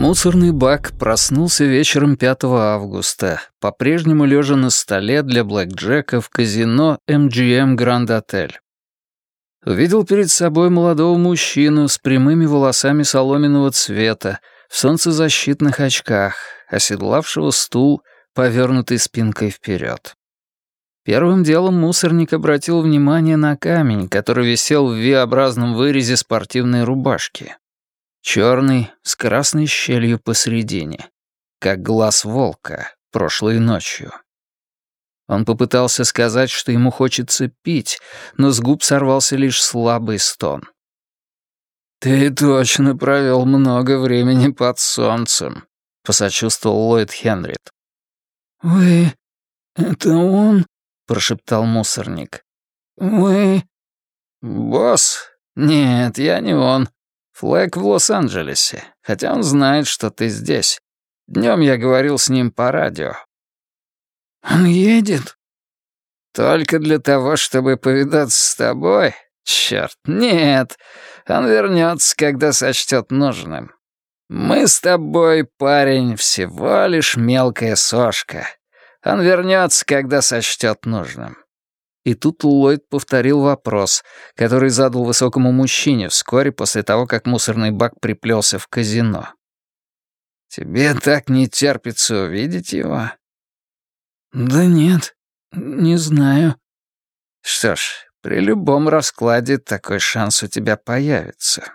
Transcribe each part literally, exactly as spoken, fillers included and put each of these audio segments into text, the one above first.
Мусорный бак проснулся вечером пятого августа, по-прежнему лежа на столе для блэкджека в казино эм джи эм Grand Hotel. Увидел перед собой молодого мужчину с прямыми волосами соломенного цвета, в солнцезащитных очках, оседлавшего стул, повернутый спинкой вперед. Первым делом мусорник обратил внимание на камень, который висел в V-образном вырезе спортивной рубашки. Черный, с красной щелью посередине, как глаз волка прошлой ночью. Он попытался сказать, что ему хочется пить, но с губ сорвался лишь слабый стон. «Ты точно провел много времени под солнцем», — посочувствовал Ллойд Хенрид. «Вы... это он?» — прошептал мусорник. «Вы...» «Босс? Нет, я не он. Флэг в Лос-Анджелесе, хотя он знает, что ты здесь. Днем я говорил с ним по радио». «Он едет?» «Только для того, чтобы повидаться с тобой? Черт, нет. Он вернется, когда сочтет нужным. Мы с тобой, парень, всего лишь мелкая сошка. Он вернется, когда сочтет нужным». И тут Ллойд повторил вопрос, который задал высокому мужчине вскоре после того, как мусорный бак приплелся в казино. «Тебе так не терпится увидеть его?» «Да нет, не знаю». «Что ж, при любом раскладе такой шанс у тебя появится».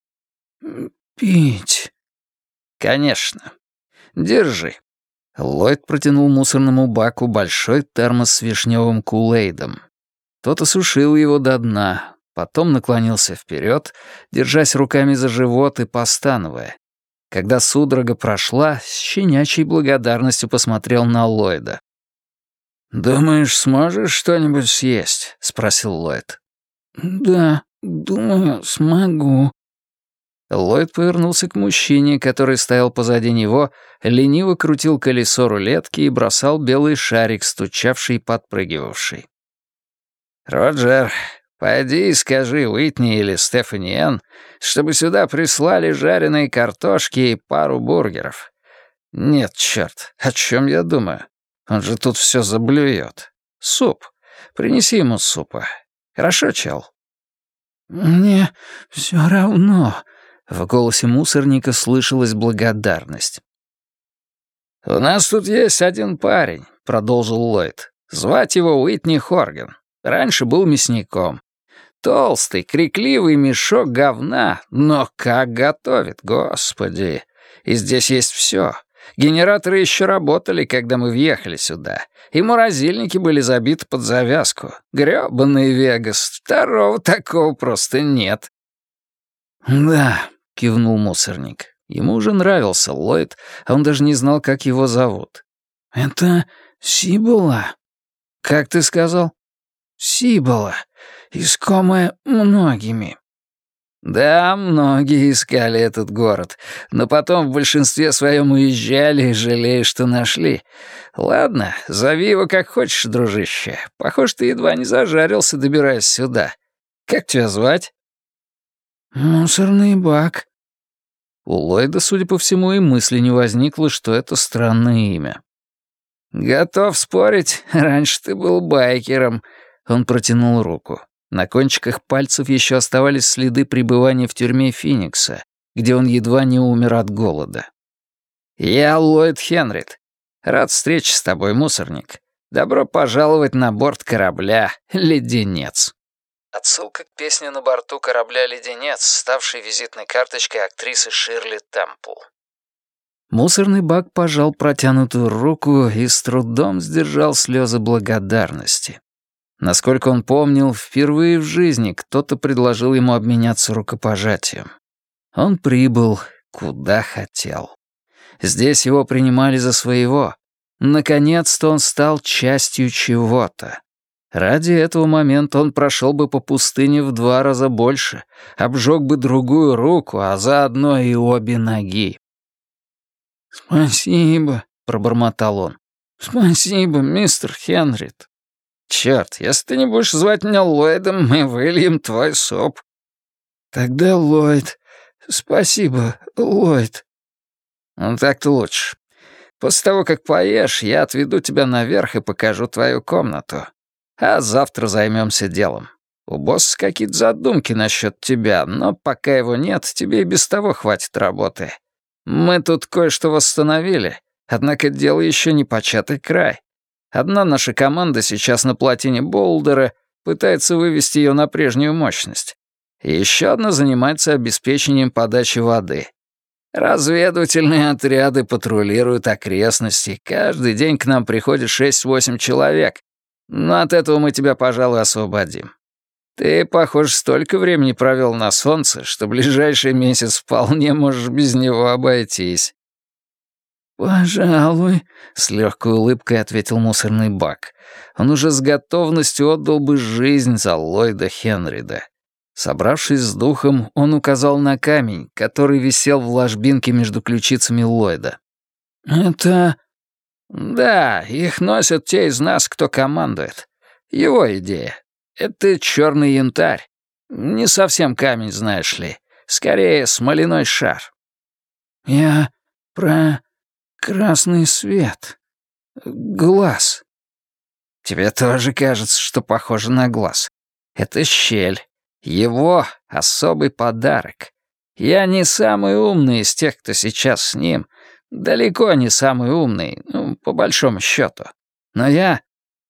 «Пить?» «Конечно. Держи». Ллойд протянул мусорному баку большой термос с вишневым кулейдом. Тот осушил его до дна, потом наклонился вперед, держась руками за живот и постановая. Когда судорога прошла, с щенячьей благодарностью посмотрел на Ллойда. «Думаешь, сможешь что-нибудь съесть?» — спросил Ллойд. «Да, думаю, смогу». Ллойд повернулся к мужчине, который стоял позади него, лениво крутил колесо рулетки и бросал белый шарик, стучавший и подпрыгивавший. «Роджер, пойди и скажи Уитни или Стефани Энн, чтобы сюда прислали жареные картошки и пару бургеров. Нет, черт, о чем я думаю? Он же тут все заблюет. Суп. Принеси ему супа. Хорошо, чел?» «Мне все равно». В голосе мусорника слышалась благодарность. «У нас тут есть один парень», — продолжил Ллойд. «Звать его Уитни Хорган. Раньше был мясником. Толстый, крикливый мешок говна, но как готовит, господи. И здесь есть все. Генераторы еще работали, когда мы въехали сюда. И морозильники были забиты под завязку. Грёбаный Вегас. Второго такого просто нет». «Да», — кивнул мусорник. Ему уже нравился Ллойд, а он даже не знал, как его зовут. «Это Сибола?» «Как ты сказал?» «Сибола, искомая многими». «Да, многие искали этот город, но потом в большинстве своем уезжали и жалея, что нашли. Ладно, зови его как хочешь, дружище. Похоже, ты едва не зажарился, добираясь сюда. Как тебя звать?» «Мусорный бак». У Ллойда, судя по всему, и мысли не возникло, что это странное имя. «Готов спорить, раньше ты был байкером». Он протянул руку. На кончиках пальцев еще оставались следы пребывания в тюрьме Финикса, где он едва не умер от голода. «Я Ллойд Хенрид. Рад встрече с тобой, мусорник. Добро пожаловать на борт корабля «Леденец». Отсылка к песне на борту корабля «Леденец», ставшей визитной карточкой актрисы Ширли Темпл. Мусорный бак пожал протянутую руку и с трудом сдержал слезы благодарности. Насколько он помнил, впервые в жизни кто-то предложил ему обменяться рукопожатием. Он прибыл, куда хотел. Здесь его принимали за своего. Наконец-то он стал частью чего-то. Ради этого момента он прошел бы по пустыне в два раза больше, обжег бы другую руку, а заодно и обе ноги. «Спасибо», — пробормотал он. «Спасибо, мистер Хенрид». «Черт, если ты не будешь звать меня Ллойдом, мы выльем твой суп». «Тогда Ллойд. Спасибо, Ллойд». Ну, так-то лучше. После того, как поешь, я отведу тебя наверх и покажу твою комнату. А завтра займемся делом. У босса какие-то задумки насчет тебя, но пока его нет, тебе и без того хватит работы. Мы тут кое-что восстановили, однако дело еще не початый край. Одна наша команда сейчас на плотине Болдера пытается вывести ее на прежнюю мощность. И еще одна занимается обеспечением подачи воды. Разведывательные отряды патрулируют окрестности. Каждый день к нам приходит шесть-восемь человек. Но от этого мы тебя, пожалуй, освободим. Ты, похоже, столько времени провел на солнце, что ближайший месяц вполне можешь без него обойтись». «Пожалуй», — с легкой улыбкой ответил мусорный бак. Он уже с готовностью отдал бы жизнь за Ллойда Хенрида. Собравшись с духом, он указал на камень, который висел в ложбинке между ключицами Ллойда. «Это...» «Да, их носят те из нас, кто командует. Его идея. Это черный янтарь. Не совсем камень, знаешь ли. Скорее, смоляной шар». «Я про красный свет. Глаз». «Тебе тоже кажется, что похоже на глаз. Это щель. Его особый подарок. Я не самый умный из тех, кто сейчас с ним. Далеко не самый умный, ну, по большому счету. Но я...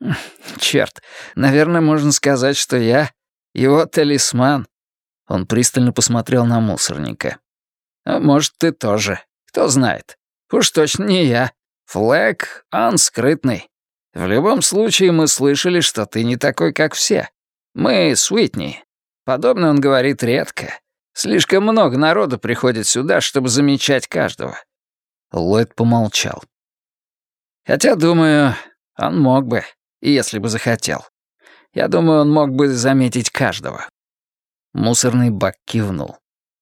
Черт, наверное, можно сказать, что я его талисман». Он пристально посмотрел на мусорника. «А может, ты тоже. Кто знает. Уж точно не я. Флэг, он скрытный. В любом случае, мы слышали, что ты не такой, как все. Мы с Уитни. Подобное он говорит редко. Слишком много народу приходит сюда, чтобы замечать каждого». Ллойд помолчал. «Хотя, думаю, он мог бы, если бы захотел. Я думаю, он мог бы заметить каждого». Мусорный бак кивнул.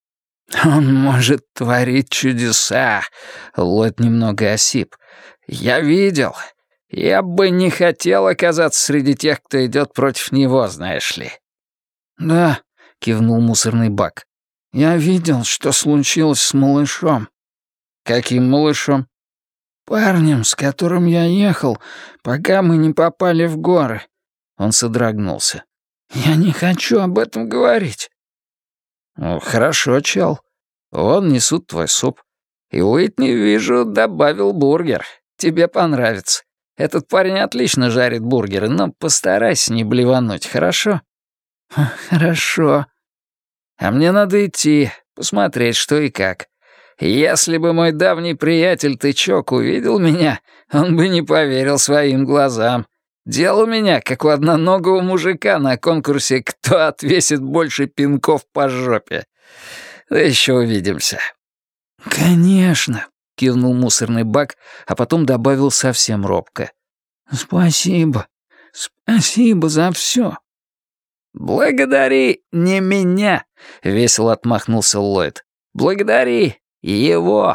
«Он может творить чудеса», — Ллойд немного осип. «Я видел. Я бы не хотел оказаться среди тех, кто идет против него, знаешь ли». «Да», — кивнул мусорный бак. «Я видел, что случилось с малышом». «Каким малышом?» «Парнем, с которым я ехал, пока мы не попали в горы». Он содрогнулся. «Я не хочу об этом говорить». «Ну, хорошо, чел. Вон несут твой суп. И Уитни, вижу, добавил бургер. Тебе понравится. Этот парень отлично жарит бургеры, но постарайся не блевануть, хорошо?» «Хорошо». «А мне надо идти, посмотреть, что и как. Если бы мой давний приятель Тычок увидел меня, он бы не поверил своим глазам. Дел у меня, как у одноногого мужика на конкурсе «Кто отвесит больше пинков по жопе». Да еще увидимся». «Конечно», — кивнул мусорный бак, а потом добавил совсем робко. «Спасибо. Спасибо за все». «Благодари не меня», — весело отмахнулся Ллойд. «Благодари его».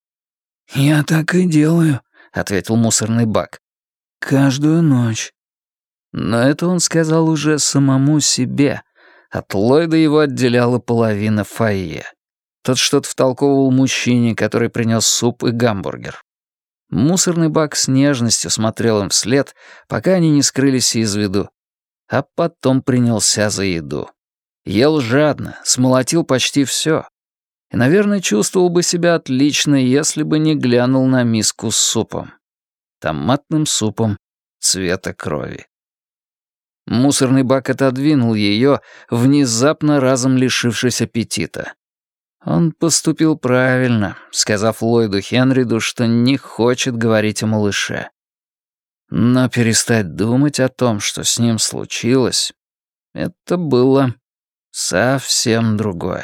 «Я так и делаю», — ответил мусорный бак. «Каждую ночь». Но это он сказал уже самому себе. От Ллойда его отделяла половина фойе. Тот что-то втолковывал мужчине, который принес суп и гамбургер. Мусорный бак с нежностью смотрел им вслед, пока они не скрылись из виду. А потом принялся за еду. Ел жадно, смолотил почти все. И, наверное, чувствовал бы себя отлично, если бы не глянул на миску с супом. Томатным супом цвета крови. Мусорный бак отодвинул ее, внезапно разом лишившись аппетита. Он поступил правильно, сказав Ллойду Хенриду, что не хочет говорить о малыше. Но перестать думать о том, что с ним случилось, это было совсем другое.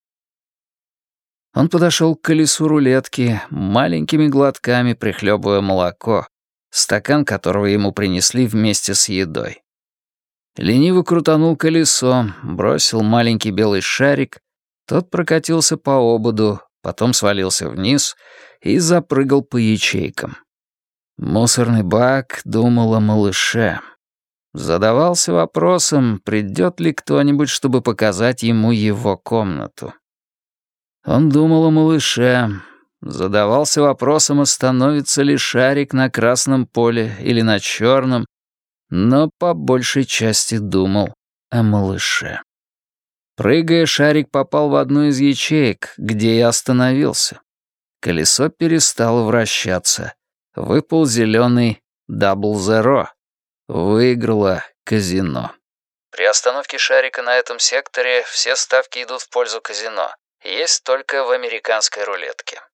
Он подошел к колесу рулетки, маленькими глотками прихлебывая молоко, стакан которого ему принесли вместе с едой. Лениво крутанул колесо, бросил маленький белый шарик, тот прокатился по ободу, потом свалился вниз и запрыгал по ячейкам. Мусорный бак думал о малыше. Задавался вопросом, придет ли кто-нибудь, чтобы показать ему его комнату. Он думал о малыше, Задавался вопросом, остановится ли шарик на красном поле или на черном, но по большей части думал о малыше. Прыгая, шарик попал в одну из ячеек, где и остановился. Колесо перестало вращаться. Выпал зеленый дабл зеро. Выиграло казино. При остановке шарика на этом секторе все ставки идут в пользу казино. Есть только в американской рулетке.